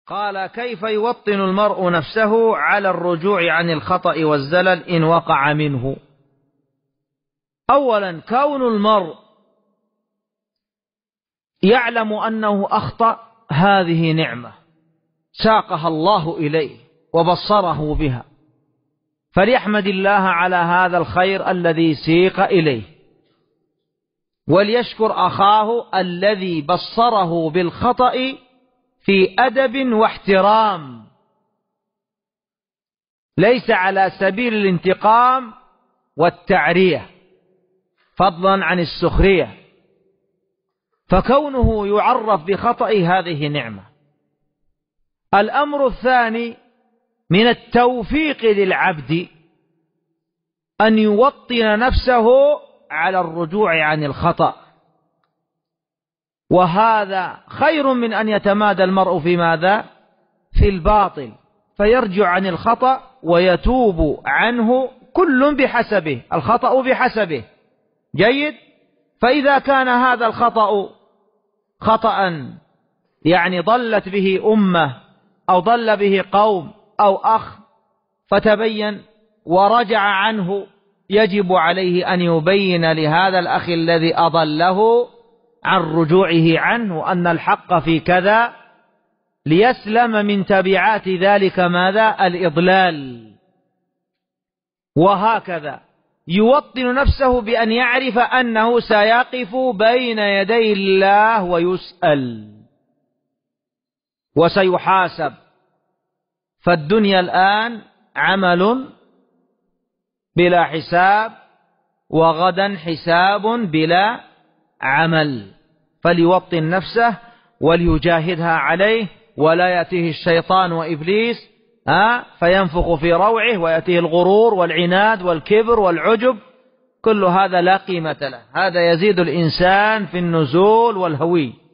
قال: كيف يوطن المرء نفسه على الرجوع عن الخطأ والزلل إن وقع منه؟ أولا، كون المرء يعلم أنه أخطأ هذه نعمة ساقها الله إليه وبصره بها، فليحمد الله على هذا الخير الذي سيق إليه، وليشكر أخاه الذي بصره بالخطأ في أدب واحترام، ليس على سبيل الانتقام والتعرية فضلا عن السخرية، فكونه يعرف بخطأ هذه نعمة. الأمر الثاني من التوفيق للعبد أن يوطن نفسه على الرجوع عن الخطأ، وهذا خير من أن يتمادى المرء في ماذا؟ في الباطل، فيرجع عن الخطأ ويتوب عنه، كل بحسبه، الخطأ بحسبه. جيد. فإذا كان هذا الخطأ خطأ يعني ضلت به أمة أو ضل به قوم أو أخ فتبين ورجع عنه، يجب عليه أن يبين لهذا الأخ الذي أضله عن رجوعه عنه أن الحق في كذا، ليسلم من تبعات ذلك ماذا؟ الإضلال. وهكذا يوطن نفسه بأن يعرف أنه سيقف بين يدي الله ويسأل وسيحاسب، فالدنيا الآن عمل بلا حساب، وغدا حساب بلا عمل، فليوطن نفسه وليجاهدها عليه، ولا يأتيه الشيطان وإبليس فينفخ في روعه ويأتيه الغرور والعناد والكبر والعجب، كل هذا لا قيمة له، هذا يزيد الإنسان في النزول والهوي.